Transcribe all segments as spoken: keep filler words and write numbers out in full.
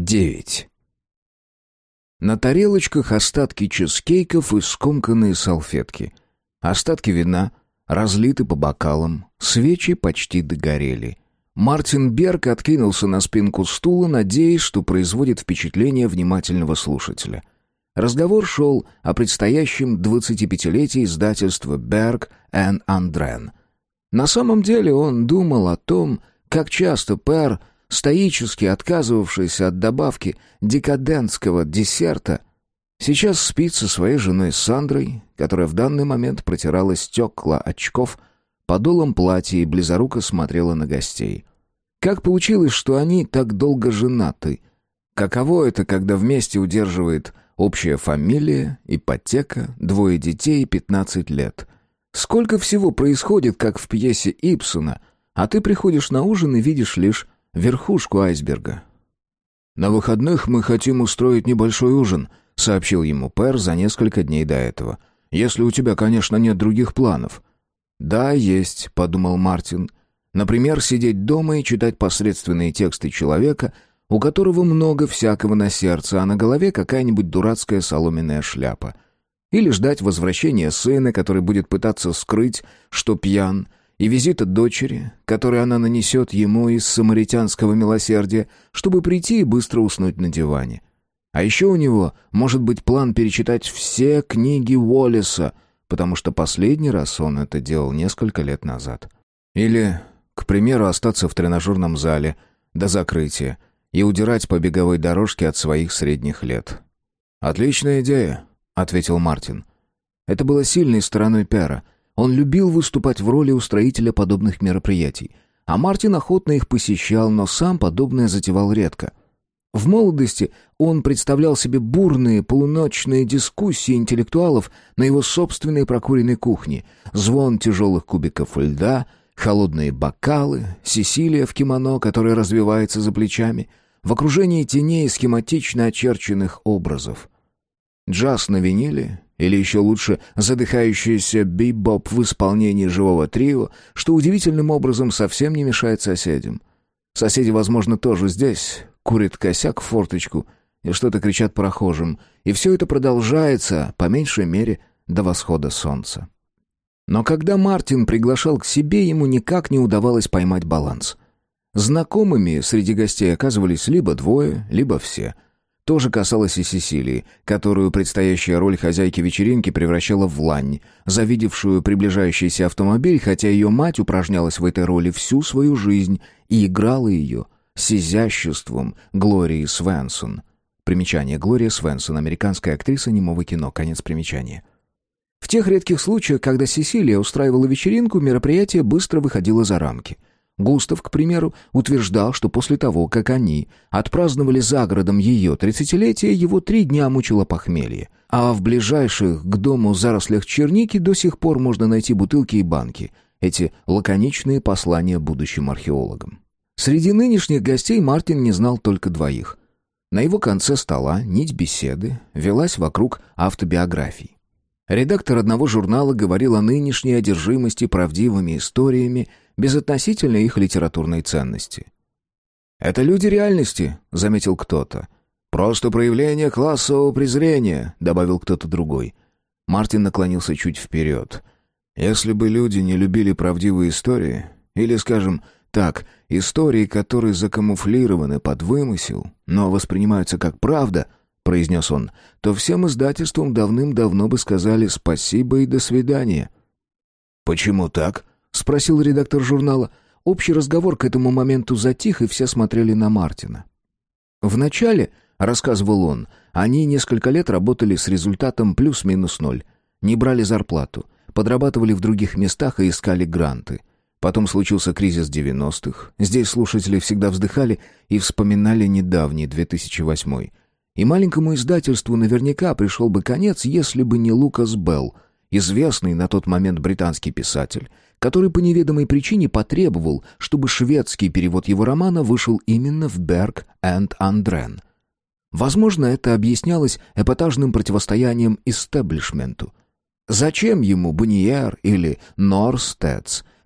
девять. На тарелочках остатки чизкейков и скомканные салфетки. Остатки вина разлиты по бокалам, свечи почти догорели. Мартин Берг откинулся на спинку стула, надеясь, что производит впечатление внимательного слушателя. Разговор шел о предстоящем двадцатипятилетии издательства «Берг энд Андрен». На самом деле он думал о том, как часто Пэр, стоически отказывавшийся от добавки декадентского десерта, сейчас спит со своей женой Сандрой, которая в данный момент протирала стекла очков подолом платья и близоруко смотрела на гостей. Как получилось, что они так долго женаты? Каково это, когда вместе удерживает общая фамилия, ипотека, двое детей и пятнадцать лет? Сколько всего происходит, как в пьесе Ибсена, а ты приходишь на ужин и видишь лишь верхушку айсберга. «На выходных мы хотим устроить небольшой ужин», — сообщил ему Пэр за несколько дней до этого. «Если у тебя, конечно, нет других планов». «Да, есть», — подумал Мартин. «Например, сидеть дома и читать посредственные тексты человека, у которого много всякого на сердце, а на голове какая-нибудь дурацкая соломенная шляпа. Или ждать возвращения сына, который будет пытаться скрыть, что пьян, и визита дочери, который она нанесет ему из самаритянского милосердия, чтобы прийти и быстро уснуть на диване. А еще у него может быть план перечитать все книги Уоллеса, потому что последний раз он это делал несколько лет назад. Или, к примеру, остаться в тренажерном зале до закрытия и удирать по беговой дорожке от своих средних лет. «Отличная идея», — ответил Мартин. Это было сильной стороной Пэра. Он любил выступать в роли устроителя подобных мероприятий, а Мартин охотно их посещал, но сам подобное затевал редко. В молодости он представлял себе бурные полуночные дискуссии интеллектуалов на его собственной прокуренной кухне, звон тяжелых кубиков льда, холодные бокалы, Сесилия в кимоно, которое развивается за плечами, в окружении теней схематично очерченных образов. Джаз на виниле, или еще лучше задыхающийся бибоп в исполнении живого трио, что удивительным образом совсем не мешает соседям. Соседи, возможно, тоже здесь, курят косяк в форточку и что-то кричат прохожим, и все это продолжается, по меньшей мере, до восхода солнца. Но когда Мартин приглашал к себе, ему никак не удавалось поймать баланс. Знакомыми среди гостей оказывались либо двое, либо все. То же касалось и Сесилии, которую предстоящая роль хозяйки вечеринки превращала в лань, завидевшую приближающийся автомобиль, хотя ее мать упражнялась в этой роли всю свою жизнь и играла ее с изяществом Глории Свенсон. Примечание: Глория Свенсон, американская актриса немого кино. Конец примечания. В тех редких случаях, когда Сесилия устраивала вечеринку, мероприятие быстро выходило за рамки. Густав, к примеру, утверждал, что после того, как они отпраздновали за городом ее тридцатилетие, его три дня мучило похмелье, а в ближайших к дому зарослях черники до сих пор можно найти бутылки и банки, эти лаконичные послания будущим археологам. Среди нынешних гостей Мартин не знал только двоих. На его конце стола нить беседы велась вокруг автобиографий. Редактор одного журнала говорил о нынешней одержимости правдивыми историями, безотносительно их литературной ценности. «Это люди реальности», — заметил кто-то. «Просто проявление классового презрения», — добавил кто-то другой. Мартин наклонился чуть вперед. «Если бы люди не любили правдивые истории, или, скажем так, истории, которые закамуфлированы под вымысел, но воспринимаются как правда», — произнес он, — «то всем издательствам давным-давно бы сказали спасибо и до свидания». «Почему так?» — спросил редактор журнала. Общий разговор к этому моменту затих, и все смотрели на Мартина. «Вначале, — рассказывал он, — они несколько лет работали с результатом плюс-минус ноль, не брали зарплату, подрабатывали в других местах и искали гранты. Потом случился кризис девяностых. Здесь слушатели всегда вздыхали и вспоминали недавний две тысячи восьмой. И маленькому издательству наверняка пришел бы конец, если бы не Лукас Белл, известный на тот момент британский писатель, который по неведомой причине потребовал, чтобы шведский перевод его романа вышел именно в «Берг энд Андрен». Возможно, это объяснялось эпатажным противостоянием истеблишменту. Зачем ему Бонниер или Норстедтс,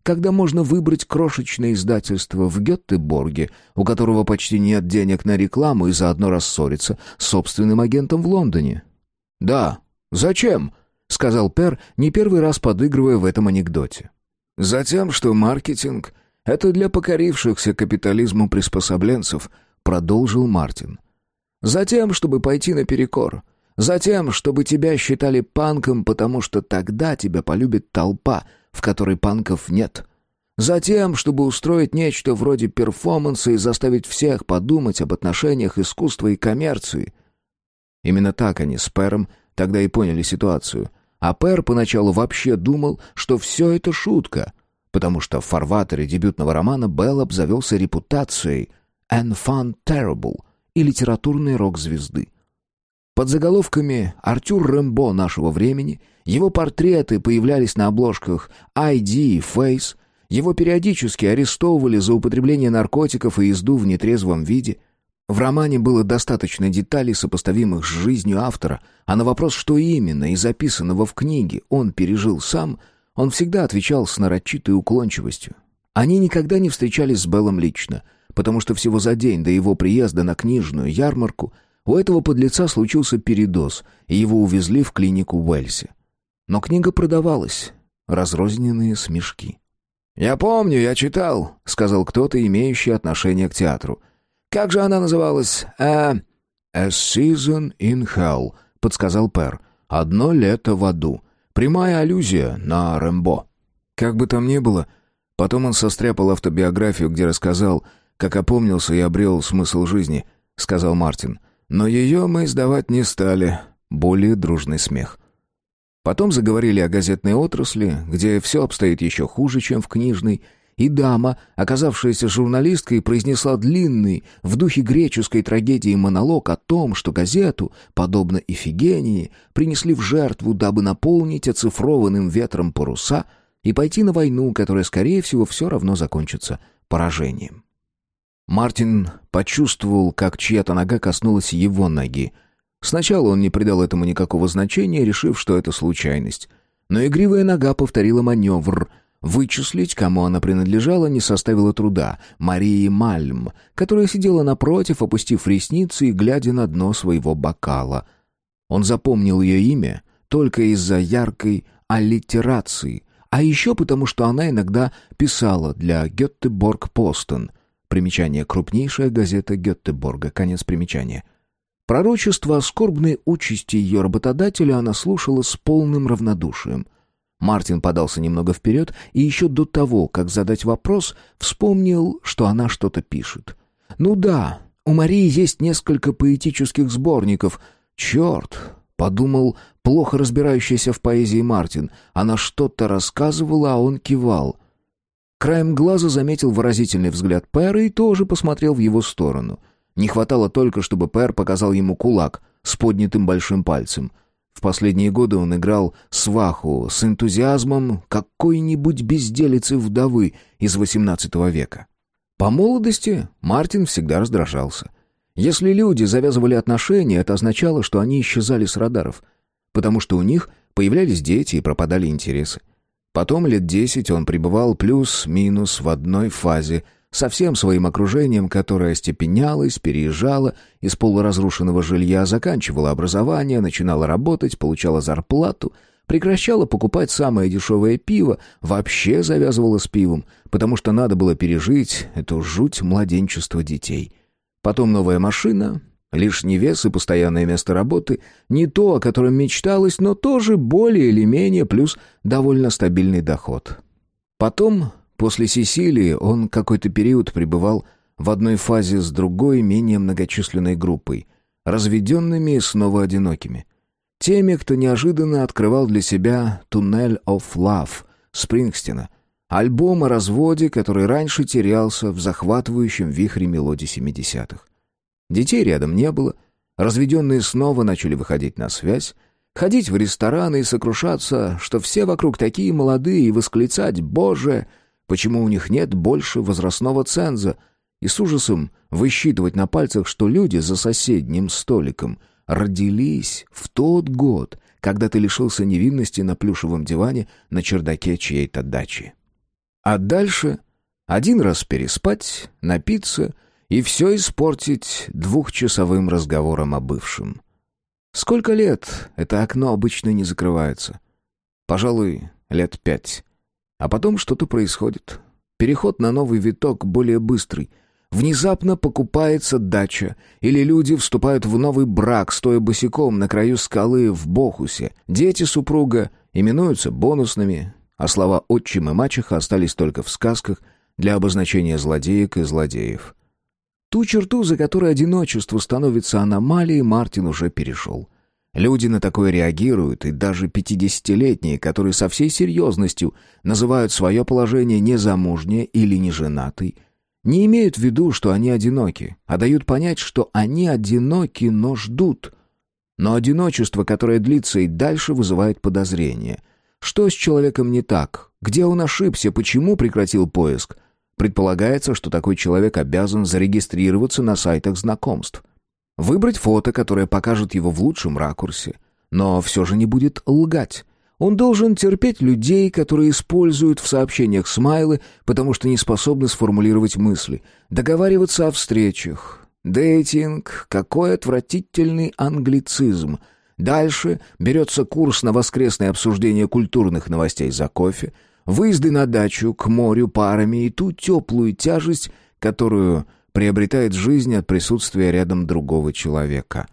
когда можно выбрать крошечное издательство в Гётеборге, у которого почти нет денег на рекламу и заодно рассориться с собственным агентом в Лондоне? «Да, зачем?» — сказал Пер, не первый раз подыгрывая в этом анекдоте. «Затем, что маркетинг — это для покорившихся капитализму приспособленцев», — продолжил Мартин. «Затем, чтобы пойти наперекор. Затем, чтобы тебя считали панком, потому что тогда тебя полюбит толпа, в которой панков нет. Затем, чтобы устроить нечто вроде перформанса и заставить всех подумать об отношениях искусства и коммерции». Именно так они с Пером тогда и поняли ситуацию. А Пер поначалу вообще думал, что все это шутка, потому что в фарватере дебютного романа Белл обзавелся репутацией «enfant terrible» и литературной рок-звезды. Под заголовками «Артюр Рэмбо нашего времени» его портреты появлялись на обложках ай ди и Face, его периодически арестовывали за употребление наркотиков и езду в нетрезвом виде. В романе было достаточно деталей, сопоставимых с жизнью автора, а на вопрос, что именно из записанного в книге он пережил сам, он всегда отвечал с нарочитой уклончивостью. Они никогда не встречались с Беллом лично, потому что всего за день до его приезда на книжную ярмарку у этого подлеца случился передоз, и его увезли в клинику в Уэльсе. Но книга продавалась. Разрозненные смешки. «Я помню, я читал», — сказал кто-то, имеющий отношение к театру. «Как же она называлась?» «А...» «A Season in Hell», — подсказал Пер. «Одно лето в аду». Прямая аллюзия на Рэмбо. Как бы там ни было, потом он состряпал автобиографию, где рассказал, как опомнился и обрел смысл жизни, — сказал Мартин. Но ее мы издавать не стали. Более дружный смех. Потом заговорили о газетной отрасли, где все обстоит еще хуже, чем в книжной, и дама, оказавшаяся журналисткой, произнесла длинный, в духе греческой трагедии монолог о том, что газету, подобно Ифигении, принесли в жертву, дабы наполнить оцифрованным ветром паруса и пойти на войну, которая, скорее всего, все равно закончится поражением. Мартин почувствовал, как чья-то нога коснулась его ноги. Сначала он не придал этому никакого значения, решив, что это случайность. Но игривая нога повторила маневр. Вычислить, кому она принадлежала, не составило труда. Марии Мальм, которая сидела напротив, опустив ресницы и глядя на дно своего бокала. Он запомнил ее имя только из-за яркой аллитерации, а еще потому, что она иногда писала для «Гётеборг-Постен». Примечание: крупнейшая газета Гётеборга. Конец примечания. Пророчество о скорбной участи ее работодателя она слушала с полным равнодушием. Мартин подался немного вперед и еще до того, как задать вопрос, вспомнил, что она что-то пишет. «Ну да, у Марии есть несколько поэтических сборников. Черт!» — подумал плохо разбирающийся в поэзии Мартин. Она что-то рассказывала, а он кивал. Краем глаза заметил выразительный взгляд Пэра и тоже посмотрел в его сторону. Не хватало только, чтобы Пэр показал ему кулак с поднятым большим пальцем. В последние годы он играл сваху с энтузиазмом какой-нибудь безделицы вдовы из восемнадцатого века. По молодости Мартин всегда раздражался. Если люди завязывали отношения, это означало, что они исчезали с радаров, потому что у них появлялись дети и пропадали интересы. Потом лет десять он пребывал плюс-минус в одной фазе со всем своим окружением, которое остепенялось, переезжало из полуразрушенного жилья, заканчивало образование, начинало работать, получало зарплату, прекращало покупать самое дешевое пиво, вообще завязывало с пивом, потому что надо было пережить эту жуть младенчества детей. Потом новая машина, лишний вес и постоянное место работы, не то, о котором мечталось, но тоже более или менее, плюс довольно стабильный доход. Потом... После Сесилии он какой-то период пребывал в одной фазе с другой, менее многочисленной группой, разведенными и снова одинокими. Теми, кто неожиданно открывал для себя «Tunnel of Love» Спрингстина, альбом о разводе, который раньше терялся в захватывающем вихре мелодий семидесятых. Детей рядом не было, разведенные снова начали выходить на связь, ходить в рестораны и сокрушаться, что все вокруг такие молодые, и восклицать «Боже!», почему у них нет больше возрастного ценза, и с ужасом высчитывать на пальцах, что люди за соседним столиком родились в тот год, когда ты лишился невинности на плюшевом диване на чердаке чьей-то дачи. А дальше один раз переспать, напиться и все испортить двухчасовым разговором о бывшем. Сколько лет это окно обычно не закрывается? Пожалуй, лет пять. А потом что-то происходит. Переход на новый виток более быстрый. Внезапно покупается дача, или люди вступают в новый брак, стоя босиком на краю скалы в Бохусе. Дети супруга именуются бонусными, а слова «отчим» и «мачеха» остались только в сказках для обозначения злодеек и злодеев. Ту черту, за которой одиночество становится аномалией, Мартин уже перешел. Люди на такое реагируют, и даже пятидесятилетние, которые со всей серьезностью называют свое положение незамужней или неженатой, не имеют в виду, что они одиноки, а дают понять, что они одиноки, но ждут. Но одиночество, которое длится и дальше, вызывает подозрение. Что с человеком не так? Где он ошибся? Почему прекратил поиск? Предполагается, что такой человек обязан зарегистрироваться на сайтах знакомств. Выбрать фото, которое покажет его в лучшем ракурсе, но все же не будет лгать. Он должен терпеть людей, которые используют в сообщениях смайлы, потому что не способны сформулировать мысли, договариваться о встречах. Дейтинг — какой отвратительный англицизм. Дальше берется курс на воскресное обсуждение культурных новостей за кофе, выезды на дачу, к морю парами и ту теплую тяжесть, которую приобретает жизнь от присутствия рядом другого человека.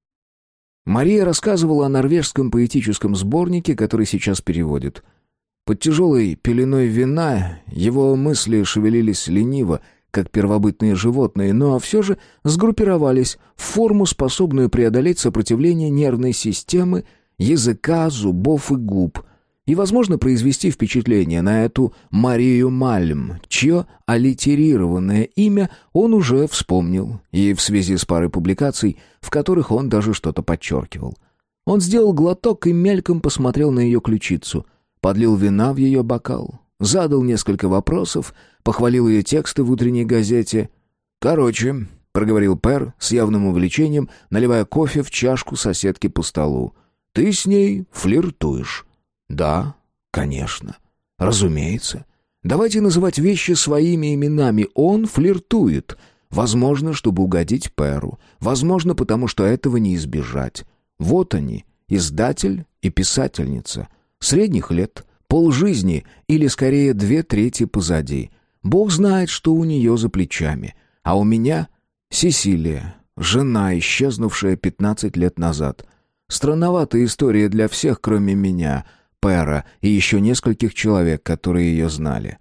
Мария рассказывала о норвежском поэтическом сборнике, который сейчас переводит. Под тяжелой пеленой вина его мысли шевелились лениво, как первобытные животные, но все же сгруппировались в форму, способную преодолеть сопротивление нервной системы, языка, зубов и губ, и, возможно, произвести впечатление на эту Марию Мальм, чье аллитерированное имя он уже вспомнил, и в связи с парой публикаций, в которых он даже что-то подчеркивал. Он сделал глоток и мельком посмотрел на ее ключицу, подлил вина в ее бокал, задал несколько вопросов, похвалил ее тексты в утренней газете. «Короче», — проговорил Пер с явным увлечением, наливая кофе в чашку соседки по столу, — «ты с ней флиртуешь». «Да, конечно. Разумеется. Давайте называть вещи своими именами. Он флиртует. Возможно, чтобы угодить Перу. Возможно, потому что этого не избежать. Вот они, издатель и писательница. Средних лет, полжизни или, скорее, две трети позади. Бог знает, что у нее за плечами. А у меня Сесилия, жена, исчезнувшая пятнадцать лет назад. Странноватая история для всех, кроме меня, Пера и еще нескольких человек, которые ее знали.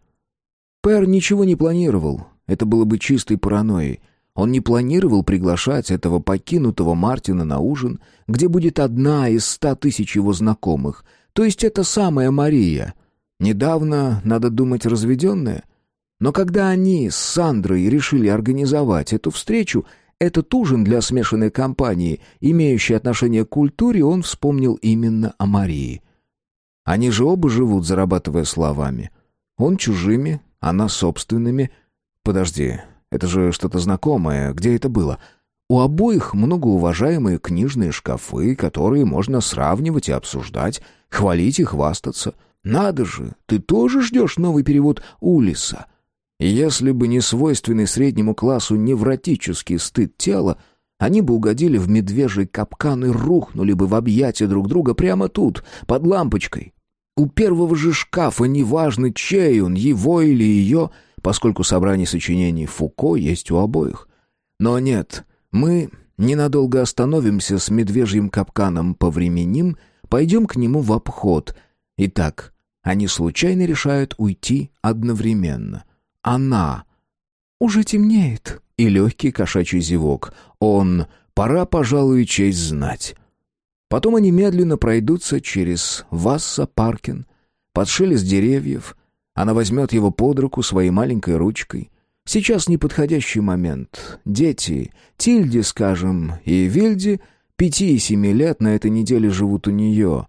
Пер ничего не планировал, это было бы чистой паранойей. Он не планировал приглашать этого покинутого Мартина на ужин, где будет одна из ста тысяч его знакомых, то есть эта самая Мария. Недавно, надо думать, разведенная. Но когда они с Сандрой решили организовать эту встречу, этот ужин для смешанной компании, имеющий отношение к культуре, он вспомнил именно о Марии. Они же оба живут, зарабатывая словами. Он чужими, она собственными. Подожди, это же что-то знакомое. Где это было? У обоих многоуважаемые книжные шкафы, которые можно сравнивать и обсуждать, хвалить и хвастаться. Надо же, ты тоже ждешь новый перевод Улиса? И если бы не свойственный среднему классу невротический стыд тела, они бы угодили в медвежий капкан и рухнули бы в объятия друг друга прямо тут, под лампочкой. У первого же шкафа неважно, чей он, его или ее, поскольку собрание сочинений Фуко есть у обоих. Но нет, мы ненадолго остановимся с медвежьим капканом, повременим, пойдем к нему в обход. Итак, они случайно решают уйти одновременно. Она. «Уже темнеет». И легкий кошачий зевок. Он. «Пора, пожалуй, честь знать». Потом они медленно пройдутся через Васса-Паркен, под шелест деревьев. Она возьмет его под руку своей маленькой ручкой. Сейчас неподходящий момент. Дети, Тильде, скажем, и Вильде, пяти и семи лет на этой неделе живут у нее.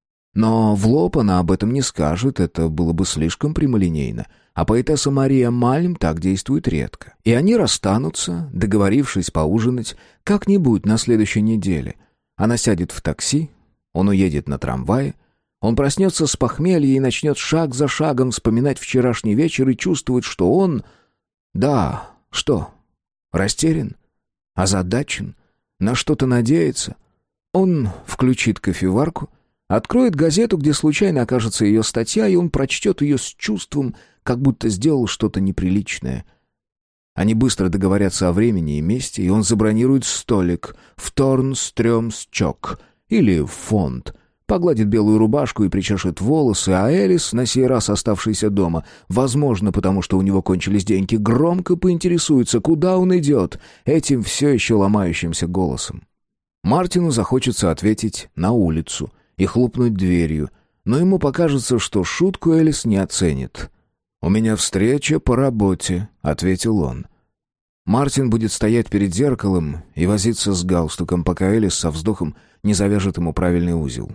Но в лоб она об этом не скажет, это было бы слишком прямолинейно. А поэтесса Мария Мальм так действует редко. И они расстанутся, договорившись поужинать, как-нибудь на следующей неделе. Она сядет в такси, он уедет на трамвае. Он проснется с похмелья и начнет шаг за шагом вспоминать вчерашний вечер и чувствует, что он... Да, что? Растерян? Озадачен? На что-то надеется? Он включит кофеварку, откроет газету, где случайно окажется ее статья, и он прочтет ее с чувством, как будто сделал что-то неприличное. Они быстро договорятся о времени и месте, и он забронирует столик в Торнстрёмсчок или в фонд, погладит белую рубашку и причешет волосы, а Элис, на сей раз оставшийся дома, возможно, потому что у него кончились деньги, громко поинтересуется, куда он идет, этим все еще ломающимся голосом. Мартину захочется ответить «на улицу» и хлопнуть дверью, но ему покажется, что шутку Элис не оценит. «У меня встреча по работе», — ответил он. Мартин будет стоять перед зеркалом и возиться с галстуком, пока Элис со вздохом не завяжет ему правильный узел.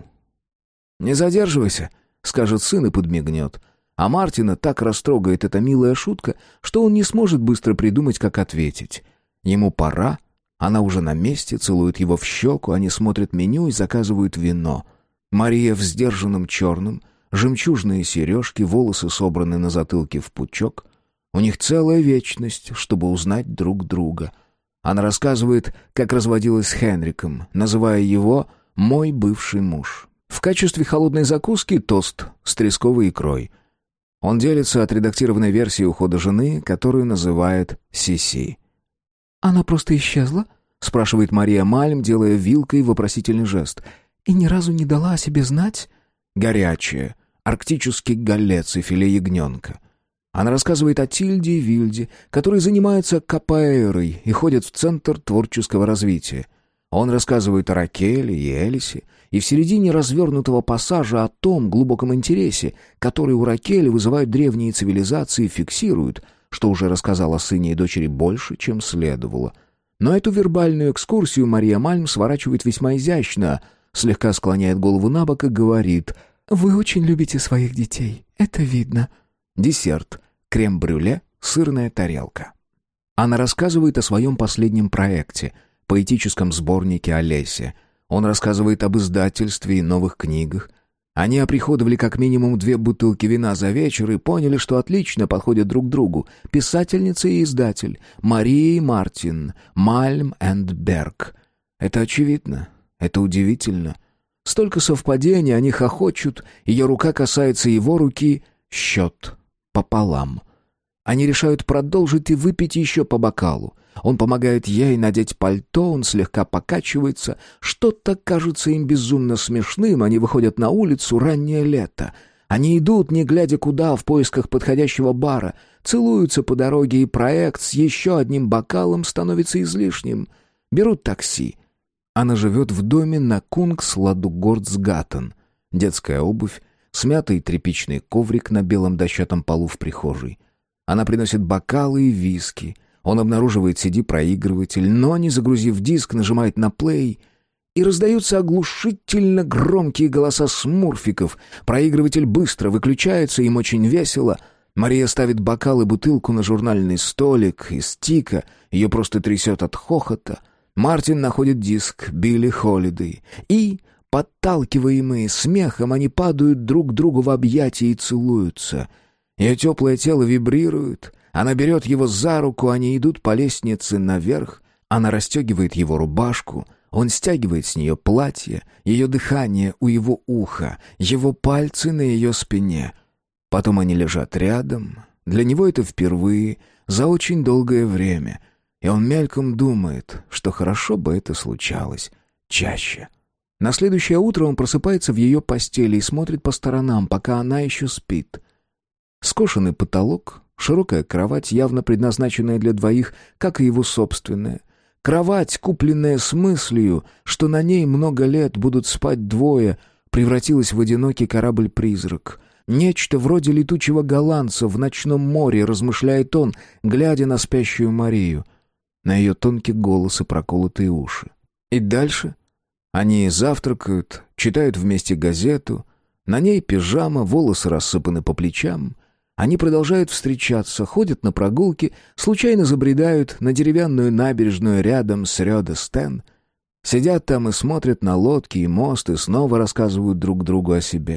«Не задерживайся», — скажет сын и подмигнет. А Мартина так растрогает эта милая шутка, что он не сможет быстро придумать, как ответить. Ему пора, она уже на месте, целует его в щеку, они смотрят меню и заказывают вино. Мария в сдержанном черном, жемчужные сережки, волосы собраны на затылке в пучок. У них целая вечность, чтобы узнать друг друга. Она рассказывает, как разводилась с Хенриком, называя его «мой бывший муж». В качестве холодной закуски тост с тресковой икрой. Он делится отредактированной версией ухода жены, которую называет Сиси. «Она просто исчезла?» — спрашивает Мария Мальм, делая вилкой вопросительный жест. «И ни разу не дала о себе знать?» Горячее. Арктический галец и филе ягненка. Она рассказывает о Тильде и Вильде, которые занимаются капоэйрой и ходят в Центр творческого развития. Он рассказывает о Ракеле и Элисе, и в середине развернутого пассажа о том глубоком интересе, который у Ракели вызывают древние цивилизации, фиксирует, что уже рассказал о сыне и дочери больше, чем следовало. Но эту вербальную экскурсию Мария Мальм сворачивает весьма изящно, слегка склоняет голову на бок и говорит: «Вы очень любите своих детей, это видно». Десерт. Крем-брюле, сырная тарелка. Она рассказывает о своем последнем проекте, поэтическом сборнике Олесе. Он рассказывает об издательстве и новых книгах. Они оприходовали как минимум две бутылки вина за вечер и поняли, что отлично подходят друг другу. Писательница и издатель. Мария и Мартин. Мальм энд Берг. Это очевидно. Это удивительно. Столько совпадений, они хохочут. Ее рука касается его руки. Счет. Пополам. Они решают продолжить и выпить еще по бокалу. Он помогает ей надеть пальто, он слегка покачивается. Что-то кажется им безумно смешным. Они выходят на улицу, раннее лето. Они идут, не глядя куда, в поисках подходящего бара. Целуются по дороге, и проект с еще одним бокалом становится излишним. Берут такси. Она живет в доме на Кунгсладугордсгаттен. Детская обувь, смятый тряпичный коврик на белом дощатом полу в прихожей. Она приносит бокалы и виски. Он обнаруживает си ди-проигрыватель, но, не загрузив диск, нажимает на плей, и раздаются оглушительно громкие голоса смурфиков. Проигрыватель быстро выключается, им очень весело. Мария ставит бокал и бутылку на журнальный столик из тика, ее просто трясет от хохота. Мартин находит диск Билли Холидей, и, подталкиваемые смехом, они падают друг другу в объятия и целуются. Ее теплое тело вибрирует. Она берет его за руку, они идут по лестнице наверх. Она расстегивает его рубашку. Он стягивает с нее платье, ее дыхание у его уха, его пальцы на ее спине. Потом они лежат рядом. Для него это впервые, за очень долгое время. И он мельком думает, что хорошо бы это случалось чаще. На следующее утро он просыпается в ее постели и смотрит по сторонам, пока она еще спит. Скошенный потолок, широкая кровать, явно предназначенная для двоих, как и его собственная. Кровать, купленная с мыслью, что на ней много лет будут спать двое, превратилась в одинокий корабль-призрак. Нечто вроде летучего голландца в ночном море, размышляет он, глядя на спящую Марию, на ее тонкий голос и проколотые уши. И дальше они завтракают, читают вместе газету, на ней пижама, волосы рассыпаны по плечам. Они продолжают встречаться, ходят на прогулки, случайно забредают на деревянную набережную рядом с Рёдестен. Сидят там и смотрят на лодки и мост, и снова рассказывают друг другу о себе.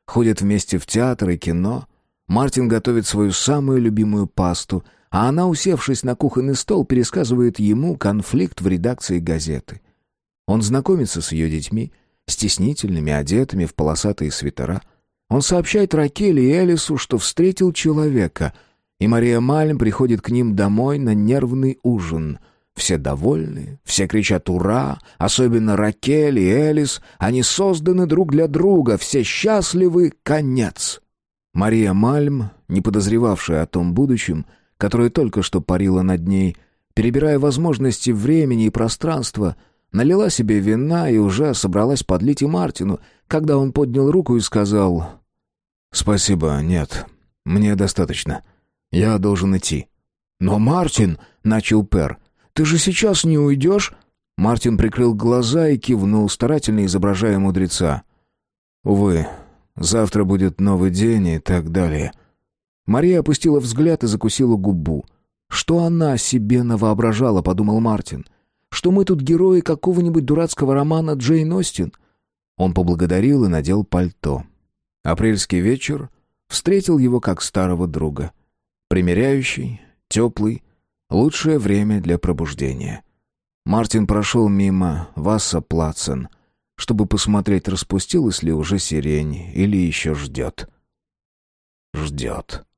Ходят вместе в театр и кино. Мартин готовит свою самую любимую пасту, а она, усевшись на кухонный стол, пересказывает ему конфликт в редакции газеты. Он знакомится с ее детьми, стеснительными, одетыми в полосатые свитера. Он сообщает Ракель и Элису, что встретил человека, и Мария Мальм приходит к ним домой на нервный ужин. Все довольны, все кричат «Ура!», особенно Ракель и Элис. Они созданы друг для друга, все счастливы, конец. Мария Мальм, не подозревавшая о том будущем, которое только что парило над ней, перебирая возможности времени и пространства, налила себе вина и уже собралась подлить и Мартину, когда он поднял руку и сказал: «Спасибо, нет, мне достаточно. Я должен идти». «Но, Мартин», — начал Пер, — «ты же сейчас не уйдешь?» Мартин прикрыл глаза и кивнул, старательно изображая мудреца. «Увы, завтра будет новый день и так далее». Мария опустила взгляд и закусила губу. «Что она себе навоображала?» — подумал Мартин. «Что мы тут герои какого-нибудь дурацкого романа Джейн Остин?» Он поблагодарил и надел пальто. Апрельский вечер встретил его как старого друга. Примиряющий, теплый, лучшее время для пробуждения. Мартин прошел мимо Васса-Плацен, чтобы посмотреть, распустилась ли уже сирень или еще ждет. Ждет.